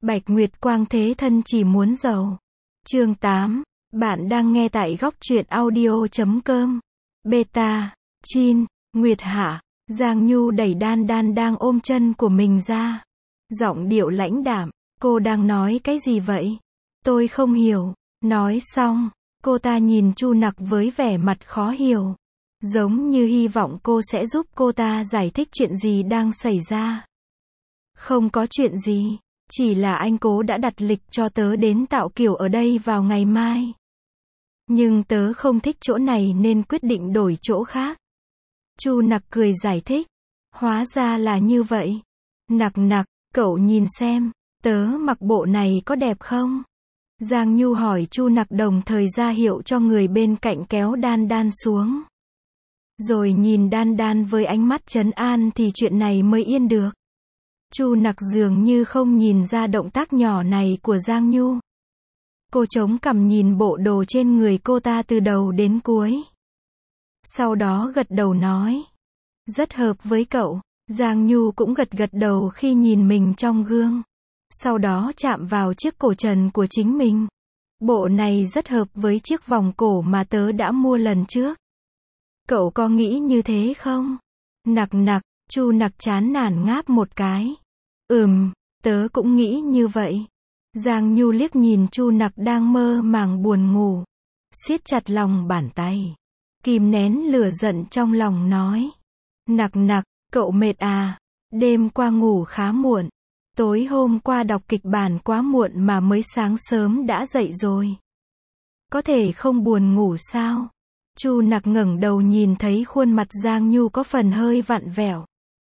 Bạch Nguyệt Quang thế thân chỉ muốn giàu. Chương 8. Bạn đang nghe tại góc truyện audio.com. Beta. Chin. Nguyệt Hạ. Giang Nhu đẩy Đan Đan đang ôm chân của mình ra. Giọng điệu lãnh đạm. Cô đang nói cái gì vậy? Tôi không hiểu. Nói xong, cô ta nhìn Chu Nặc với vẻ mặt khó hiểu. Giống như hy vọng cô sẽ giúp cô ta giải thích chuyện gì đang xảy ra. Không có chuyện gì. Chỉ là anh cố đã đặt lịch cho tớ đến tạo kiểu ở đây vào ngày mai. Nhưng tớ không thích chỗ này nên quyết định đổi chỗ khác. Chu Nặc cười giải thích. Hóa ra là như vậy. Nặc, cậu nhìn xem, tớ mặc bộ này có đẹp không? Giang Nhu hỏi Chu Nặc đồng thời ra hiệu cho người bên cạnh kéo Đan Đan xuống. Rồi nhìn Đan Đan với ánh mắt trấn an thì chuyện này mới yên được. Chu Nặc dường như không nhìn ra động tác nhỏ này của Giang Nhu. Cô chống cằm nhìn bộ đồ trên người cô ta từ đầu đến cuối. Sau đó gật đầu nói. Rất hợp với cậu. Giang Nhu cũng gật đầu khi nhìn mình trong gương. Sau đó chạm vào chiếc cổ trần của chính mình. Bộ này rất hợp với chiếc vòng cổ mà tớ đã mua lần trước. Cậu có nghĩ như thế không? Nặc, Chu Nặc chán nản ngáp một cái. Tớ cũng nghĩ như vậy. Giang Nhu liếc nhìn Chu Nặc đang mơ màng buồn ngủ. Siết chặt lòng bàn tay. Kìm nén lửa giận trong lòng nói. Nặc, cậu mệt à? Đêm qua ngủ khá muộn. Tối hôm qua đọc kịch bản quá muộn mà mới sáng sớm đã dậy rồi. Có thể không buồn ngủ sao? Chu Nặc ngẩng đầu nhìn thấy khuôn mặt Giang Nhu có phần hơi vặn vẹo.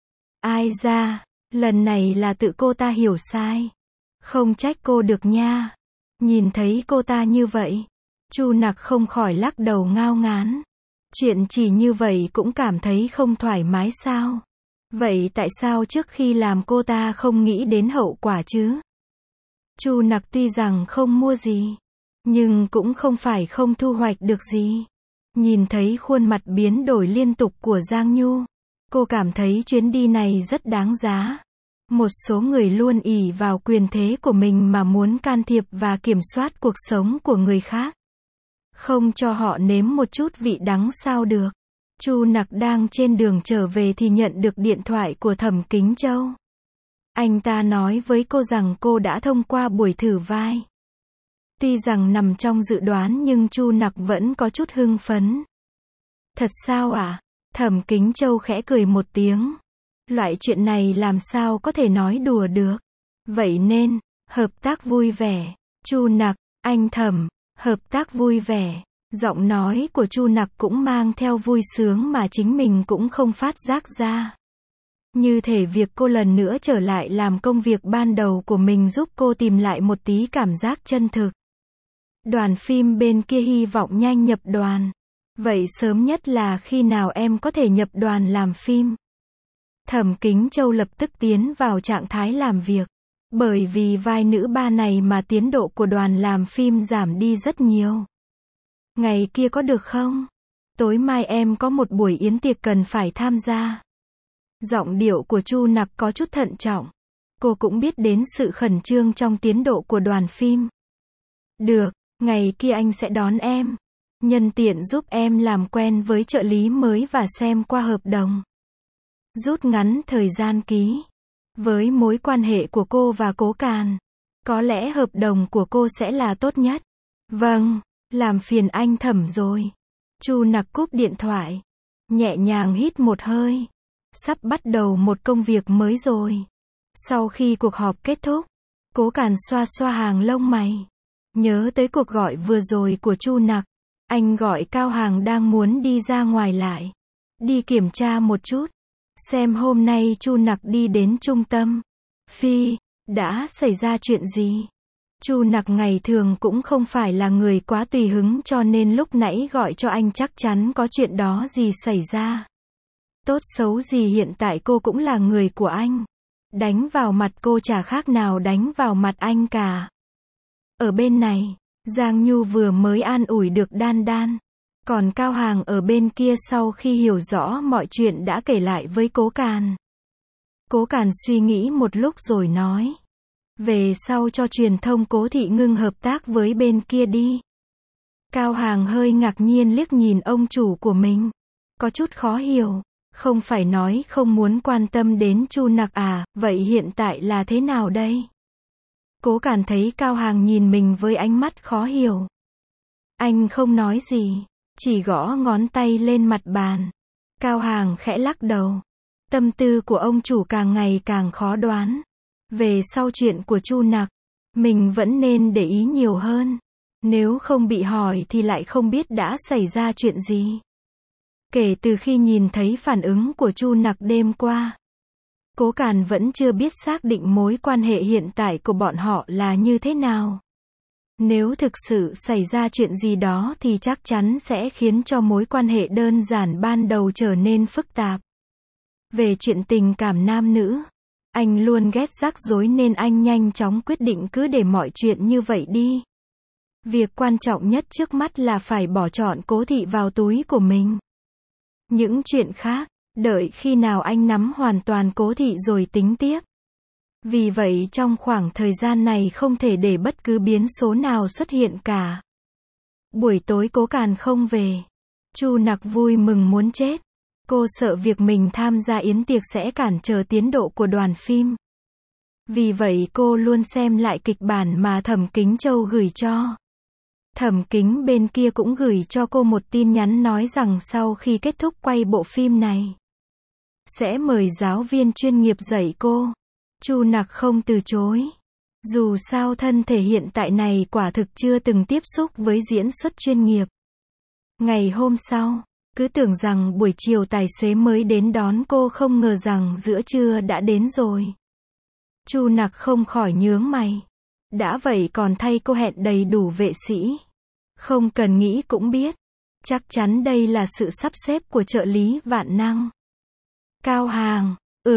Ai ra, lần này là tự cô ta hiểu sai. Không trách cô được nha. Nhìn thấy cô ta như vậy, Chu Nặc không khỏi lắc đầu ngao ngán. Chuyện chỉ như vậy cũng cảm thấy không thoải mái sao? Vậy tại sao trước khi làm cô ta không nghĩ đến hậu quả chứ? Chu Nặc tuy rằng không mua gì, nhưng cũng không phải không thu hoạch được gì. Nhìn thấy khuôn mặt biến đổi liên tục của Giang Nhu, cô cảm thấy chuyến đi này rất đáng giá. Một số người luôn ỷ vào quyền thế của mình mà muốn can thiệp và kiểm soát cuộc sống của người khác. Không cho họ nếm một chút vị đắng sao được. Chu Nặc đang trên đường trở về thì nhận được điện thoại của Thẩm Kính Châu. Anh ta nói với cô rằng cô đã thông qua buổi thử vai. Tuy rằng nằm trong dự đoán nhưng Chu Nặc vẫn có chút hưng phấn. Thật sao ạ? Thẩm Kính Châu khẽ cười một tiếng. Loại chuyện này làm sao có thể nói đùa được. Vậy nên, hợp tác vui vẻ. Chu Nặc, anh Thẩm, hợp tác vui vẻ. Giọng nói của Chu Nặc cũng mang theo vui sướng mà chính mình cũng không phát giác ra. Như thể việc cô lần nữa trở lại làm công việc ban đầu của mình giúp cô tìm lại một tí cảm giác chân thực. Đoàn phim bên kia hy vọng nhanh nhập đoàn. Vậy sớm nhất là khi nào em có thể nhập đoàn làm phim? Thẩm Kính Châu lập tức tiến vào trạng thái làm việc. Bởi vì vai nữ ba này mà tiến độ của đoàn làm phim giảm đi rất nhiều. Ngày kia có được không? Tối mai em có một buổi yến tiệc cần phải tham gia. Giọng điệu của Chu Nặc có chút thận trọng. Cô cũng biết đến sự khẩn trương trong tiến độ của đoàn phim. Được, ngày kia anh sẽ đón em. Nhân tiện giúp em làm quen với trợ lý mới và xem qua hợp đồng. Rút ngắn thời gian ký. Với mối quan hệ của cô và Cố Càn, có lẽ hợp đồng của cô sẽ là tốt nhất. Vâng, làm phiền anh Thẩm rồi. Chu Nặc cúp điện thoại. Nhẹ nhàng hít một hơi. Sắp bắt đầu một công việc mới rồi. Sau khi cuộc họp kết thúc, Cố Càn xoa xoa hàng lông mày. Nhớ tới cuộc gọi vừa rồi của Chu Nặc. Anh gọi Cao Hàng đang muốn đi ra ngoài lại. Đi kiểm tra một chút. Xem hôm nay Chu Nặc đi đến trung tâm. Phi, đã xảy ra chuyện gì? Chu Nặc ngày thường cũng không phải là người quá tùy hứng cho nên lúc nãy gọi cho anh chắc chắn có chuyện đó gì xảy ra. Tốt xấu gì hiện tại cô cũng là người của anh. Đánh vào mặt cô chả khác nào đánh vào mặt anh cả. Ở bên này, Giang Nhu vừa mới an ủi được Đan Đan. Còn Cao Hàng ở bên kia sau khi hiểu rõ mọi chuyện đã kể lại với Cố Càn. Cố Càn suy nghĩ một lúc rồi nói. Về sau cho truyền thông Cố Thị ngưng hợp tác với bên kia đi. Cao Hàng hơi ngạc nhiên liếc nhìn ông chủ của mình. Có chút khó hiểu. Không phải nói không muốn quan tâm đến Chu Nặc à, vậy hiện tại là thế nào đây? Cố Càn thấy Cao Hàng nhìn mình với ánh mắt khó hiểu. Anh không nói gì, chỉ gõ ngón tay lên mặt bàn. Cao Hàng khẽ lắc đầu. Tâm tư của ông chủ càng ngày càng khó đoán. Về sau chuyện của Chu Nặc, mình vẫn nên để ý nhiều hơn. Nếu không bị hỏi thì lại không biết đã xảy ra chuyện gì. Kể từ khi nhìn thấy phản ứng của Chu Nặc đêm qua, Cố Càn vẫn chưa biết xác định mối quan hệ hiện tại của bọn họ là như thế nào. Nếu thực sự xảy ra chuyện gì đó thì chắc chắn sẽ khiến cho mối quan hệ đơn giản ban đầu trở nên phức tạp. Về chuyện tình cảm nam nữ, anh luôn ghét rắc rối nên anh nhanh chóng quyết định cứ để mọi chuyện như vậy đi. Việc quan trọng nhất trước mắt là phải bỏ trọn Cố Thị vào túi của mình. Những chuyện khác, đợi khi nào anh nắm hoàn toàn Cố Thị rồi tính tiếp. Vì vậy trong khoảng thời gian này không thể để bất cứ biến số nào xuất hiện cả. Buổi tối Cố Càn không về. Chu Nặc vui mừng muốn chết. Cô sợ việc mình tham gia yến tiệc sẽ cản trở tiến độ của đoàn phim. Vì vậy cô luôn xem lại kịch bản mà Thẩm Kính Châu gửi cho. Thẩm Kính bên kia cũng gửi cho cô một tin nhắn nói rằng sau khi kết thúc quay bộ phim này, sẽ mời giáo viên chuyên nghiệp dạy cô. Chu Nặc không từ chối. Dù sao thân thể hiện tại này quả thực chưa từng tiếp xúc với diễn xuất chuyên nghiệp. Ngày hôm sau, cứ tưởng rằng buổi chiều tài xế mới đến đón cô, không ngờ rằng giữa trưa đã đến rồi. Chu Nặc không khỏi nhướng mày. Đã vậy còn thay cô hẹn đầy đủ vệ sĩ. Không cần nghĩ cũng biết. Chắc chắn đây là sự sắp xếp của trợ lý vạn năng. Cao Hàng,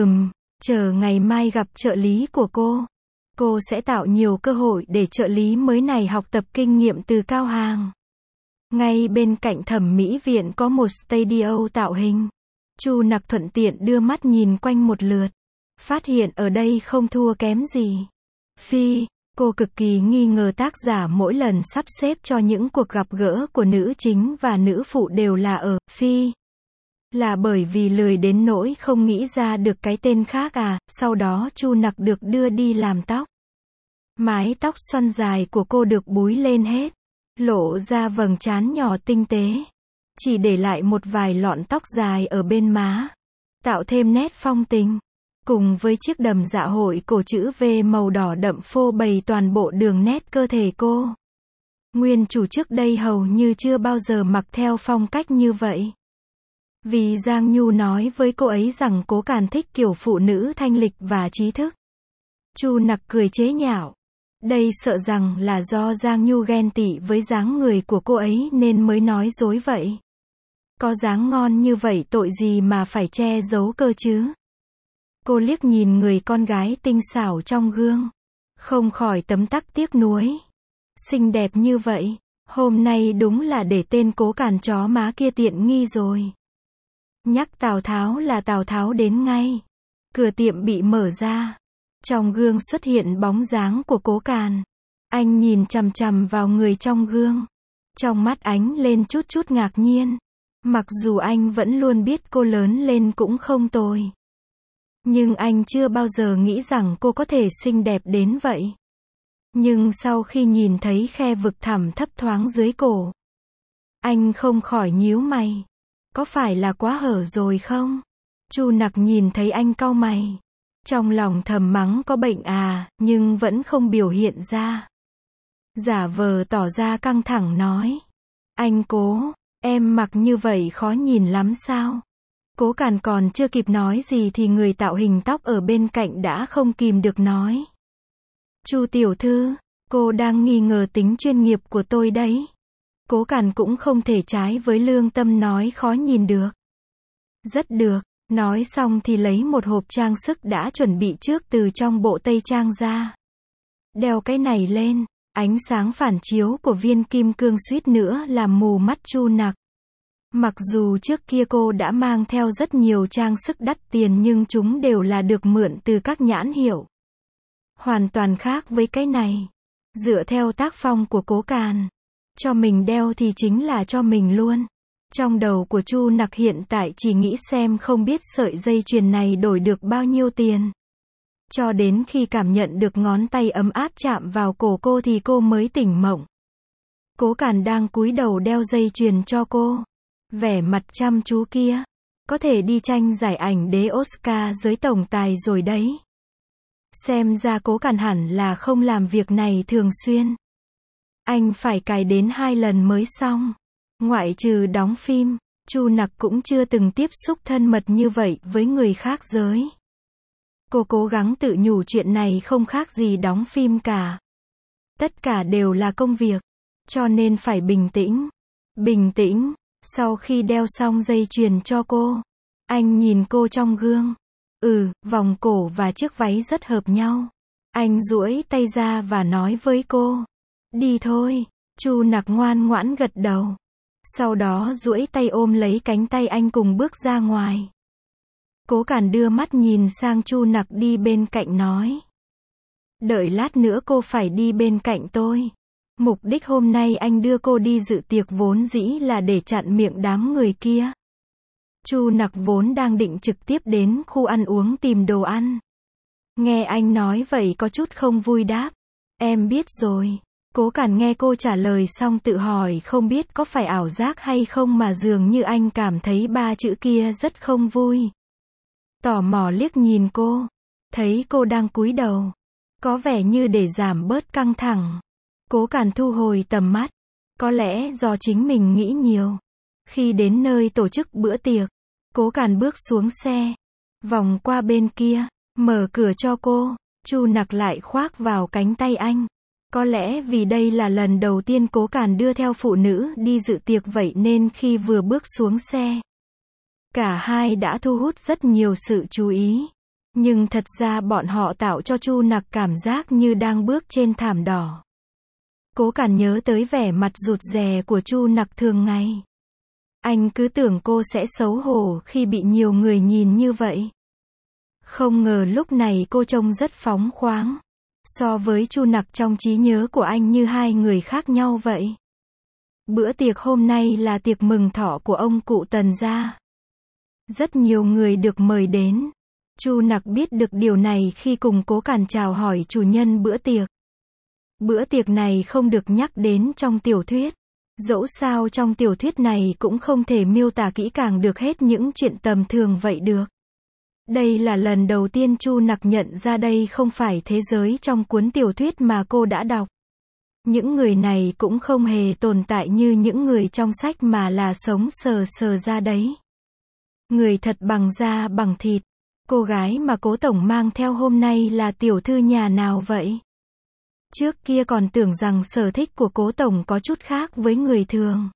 chờ ngày mai gặp trợ lý của cô. Cô sẽ tạo nhiều cơ hội để trợ lý mới này học tập kinh nghiệm từ Cao Hàng. Ngay bên cạnh thẩm mỹ viện có một studio tạo hình. Chu Nặc thuận tiện đưa mắt nhìn quanh một lượt. Phát hiện ở đây không thua kém gì. Phi, cô cực kỳ nghi ngờ tác giả mỗi lần sắp xếp cho những cuộc gặp gỡ của nữ chính và nữ phụ đều là ở Phi. Là bởi vì lười đến nỗi không nghĩ ra được cái tên khác à. Sau đó Chu Nặc được đưa đi làm tóc. Mái tóc xoăn dài của cô được búi lên hết, lộ ra vầng trán nhỏ tinh tế. Chỉ để lại một vài lọn tóc dài ở bên má, tạo thêm nét phong tình. Cùng với chiếc đầm dạ hội cổ chữ V màu đỏ đậm phô bày toàn bộ đường nét cơ thể cô. Nguyên chủ trước đây hầu như chưa bao giờ mặc theo phong cách như vậy. Vì Giang Nhu nói với cô ấy rằng Cố Càn thích kiểu phụ nữ thanh lịch và trí thức. Chu Nặc cười chế nhạo. Đây sợ rằng là do Giang Nhu ghen tị với dáng người của cô ấy nên mới nói dối vậy. Có dáng ngon như vậy tội gì mà phải che giấu cơ chứ. Cô liếc nhìn người con gái tinh xảo trong gương, không khỏi tấm tắc tiếc nuối. Xinh đẹp như vậy, hôm nay đúng là để tên Cố Càn chó má kia tiện nghi rồi. Nhắc Tào Tháo là Tào Tháo đến ngay. Cửa tiệm bị mở ra. Trong gương xuất hiện bóng dáng của Cố Càn. Anh nhìn chằm chằm vào người trong gương. Trong mắt ánh lên chút chút ngạc nhiên. Mặc dù anh vẫn luôn biết cô lớn lên cũng không tồi. Nhưng anh chưa bao giờ nghĩ rằng cô có thể xinh đẹp đến vậy. Nhưng sau khi nhìn thấy khe vực thẳm thấp thoáng dưới cổ, anh không khỏi nhíu mày. Có phải là quá hở rồi không? Chu Nặc nhìn thấy anh cau mày. Trong lòng thầm mắng có bệnh à, nhưng vẫn không biểu hiện ra. Giả vờ tỏ ra căng thẳng nói. Anh Cố, em mặc như vậy khó nhìn lắm sao? Cố Càn còn chưa kịp nói gì thì người tạo hình tóc ở bên cạnh đã không kìm được nói. Chu tiểu thư, cô đang nghi ngờ tính chuyên nghiệp của tôi đấy. Cố Càn cũng không thể trái với lương tâm nói khó nhìn được. Rất được, nói xong thì lấy một hộp trang sức đã chuẩn bị trước từ trong bộ tây trang ra. Đeo cái này lên, ánh sáng phản chiếu của viên kim cương suýt nữa làm mù mắt Chu Nặc. Mặc dù trước kia cô đã mang theo rất nhiều trang sức đắt tiền nhưng chúng đều là được mượn từ các nhãn hiệu. Hoàn toàn khác với cái này. Dựa theo tác phong của Cố Càn, cho mình đeo thì chính là cho mình luôn. Trong đầu của Chu Nặc hiện tại chỉ nghĩ xem không biết sợi dây chuyền này đổi được bao nhiêu tiền. Cho đến khi cảm nhận được ngón tay ấm áp chạm vào cổ cô thì cô mới tỉnh mộng. Cố Càn đang cúi đầu đeo dây chuyền cho cô. Vẻ mặt chăm chú kia. Có thể đi tranh giải ảnh đế Oscar giới tổng tài rồi đấy. Xem ra Cố Càn hẳn là không làm việc này thường xuyên. Anh phải cài đến 2 lần mới xong. Ngoại trừ đóng phim, Chu Nặc cũng chưa từng tiếp xúc thân mật như vậy với người khác giới. Cô cố gắng tự nhủ chuyện này không khác gì đóng phim cả. Tất cả đều là công việc, cho nên phải bình tĩnh. Bình tĩnh. Sau khi đeo xong dây chuyền cho cô, anh nhìn cô trong gương. Vòng cổ và chiếc váy rất hợp nhau. Anh duỗi tay ra và nói với cô. Đi thôi. Chu Nặc ngoan ngoãn gật đầu. Sau đó duỗi tay ôm lấy cánh tay anh cùng bước ra ngoài. Cố Càn đưa mắt nhìn sang Chu Nặc đi bên cạnh nói. Đợi lát nữa cô phải đi bên cạnh tôi. Mục đích hôm nay anh đưa cô đi dự tiệc vốn dĩ là để chặn miệng đám người kia. Chu Nặc vốn đang định trực tiếp đến khu ăn uống tìm đồ ăn. Nghe anh nói vậy có chút không vui đáp. Em biết rồi. Cố Càn nghe cô trả lời xong tự hỏi không biết có phải ảo giác hay không mà dường như anh cảm thấy 3 chữ kia rất không vui. Tò mò liếc nhìn cô. Thấy cô đang cúi đầu. Có vẻ như để giảm bớt căng thẳng. Cố Càn thu hồi tầm mắt. Có lẽ do chính mình nghĩ nhiều. Khi đến nơi tổ chức bữa tiệc, Cố Càn bước xuống xe. Vòng qua bên kia. Mở cửa cho cô. Chu Nặc lại khoác vào cánh tay anh. Có lẽ vì đây là lần đầu tiên Cố Càn đưa theo phụ nữ đi dự tiệc vậy nên khi vừa bước xuống xe, cả hai đã thu hút rất nhiều sự chú ý. Nhưng thật ra bọn họ tạo cho Chu Nặc cảm giác như đang bước trên thảm đỏ. Cố Càn nhớ tới vẻ mặt rụt rè của Chu Nặc thường ngày. Anh cứ tưởng cô sẽ xấu hổ khi bị nhiều người nhìn như vậy. Không ngờ lúc này cô trông rất phóng khoáng. So với Chu Nặc trong trí nhớ của anh như hai người khác nhau vậy. Bữa tiệc hôm nay là tiệc mừng thọ của ông cụ Tần gia. Rất nhiều người được mời đến. Chu Nặc biết được điều này khi cùng Cố Càn chào hỏi chủ nhân bữa tiệc. Bữa tiệc này không được nhắc đến trong tiểu thuyết. Dẫu sao trong tiểu thuyết này cũng không thể miêu tả kỹ càng được hết những chuyện tầm thường vậy được. Đây là lần đầu tiên Chu Nặc nhận ra đây không phải thế giới trong cuốn tiểu thuyết mà cô đã đọc. Những người này cũng không hề tồn tại như những người trong sách mà là sống sờ sờ ra đấy. Người thật bằng da bằng thịt. Cô gái mà Cố tổng mang theo hôm nay là tiểu thư nhà nào vậy? Trước kia còn tưởng rằng sở thích của Cố tổng có chút khác với người thường.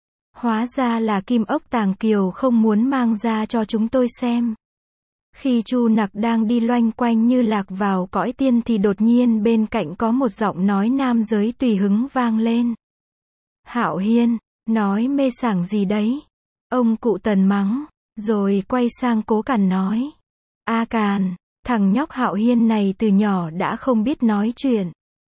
Hóa ra là kim ốc tàng kiều không muốn mang ra cho chúng tôi xem. Khi Chu Nặc đang đi loanh quanh như lạc vào cõi tiên thì đột nhiên bên cạnh có một giọng nói nam giới tùy hứng vang lên. Hạo Hiên, nói mê sảng gì đấy? Ông cụ Tần mắng, rồi quay sang Cố Càn nói. A Càn, thằng nhóc Hạo Hiên này từ nhỏ đã không biết nói chuyện.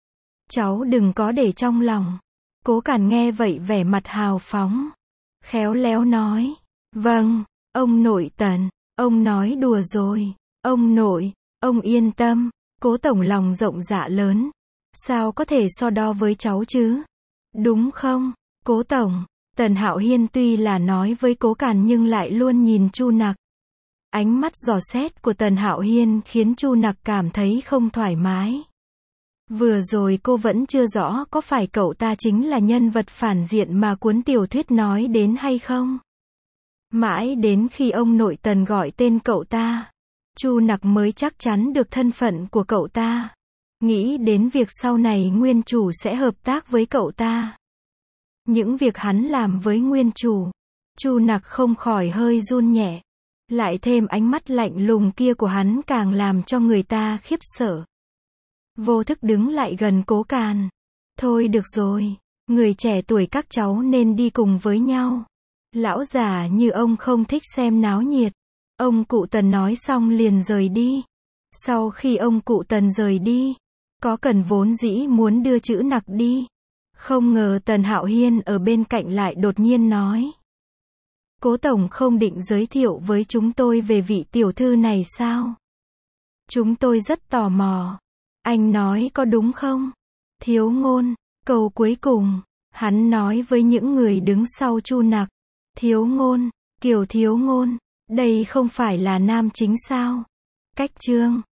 Cháu đừng có để trong lòng. Cố Càn nghe vậy vẻ mặt hào phóng. Khéo léo nói. Vâng, ông nội Tần. Ông nói đùa rồi. Ông nội, ông yên tâm. Cố tổng lòng rộng dạ lớn. Sao có thể so đo với cháu chứ? Đúng không, Cố tổng? Tần Hạo Hiên tuy là nói với Cố Càn nhưng lại luôn nhìn Chu Nặc. Ánh mắt dò xét của Tần Hạo Hiên khiến Chu Nặc cảm thấy không thoải mái. Vừa rồi cô vẫn chưa rõ có phải cậu ta chính là nhân vật phản diện mà cuốn tiểu thuyết nói đến hay không. Mãi đến khi ông nội Tần gọi tên cậu ta, Chu Nặc mới chắc chắn được thân phận của cậu ta. Nghĩ đến việc sau này nguyên chủ sẽ hợp tác với cậu ta. Những việc hắn làm với nguyên chủ, Chu Nặc không khỏi hơi run nhẹ. Lại thêm ánh mắt lạnh lùng kia của hắn càng làm cho người ta khiếp sợ. Vô thức đứng lại gần Cố Càn. Thôi được rồi, người trẻ tuổi các cháu nên đi cùng với nhau. Lão già như ông không thích xem náo nhiệt. Ông cụ Tần nói xong liền rời đi. Sau khi ông cụ Tần rời đi, có cần vốn dĩ muốn đưa chữ nặc đi. Không ngờ Tần Hạo Hiên ở bên cạnh lại đột nhiên nói. Cố tổng không định giới thiệu với chúng tôi về vị tiểu thư này sao? Chúng tôi rất tò mò. Anh nói có đúng không? Thiếu Ngôn, câu cuối cùng, hắn nói với những người đứng sau Chu Nặc. Thiếu Ngôn, Kiều Thiếu Ngôn, đây không phải là nam chính sao? Cách chương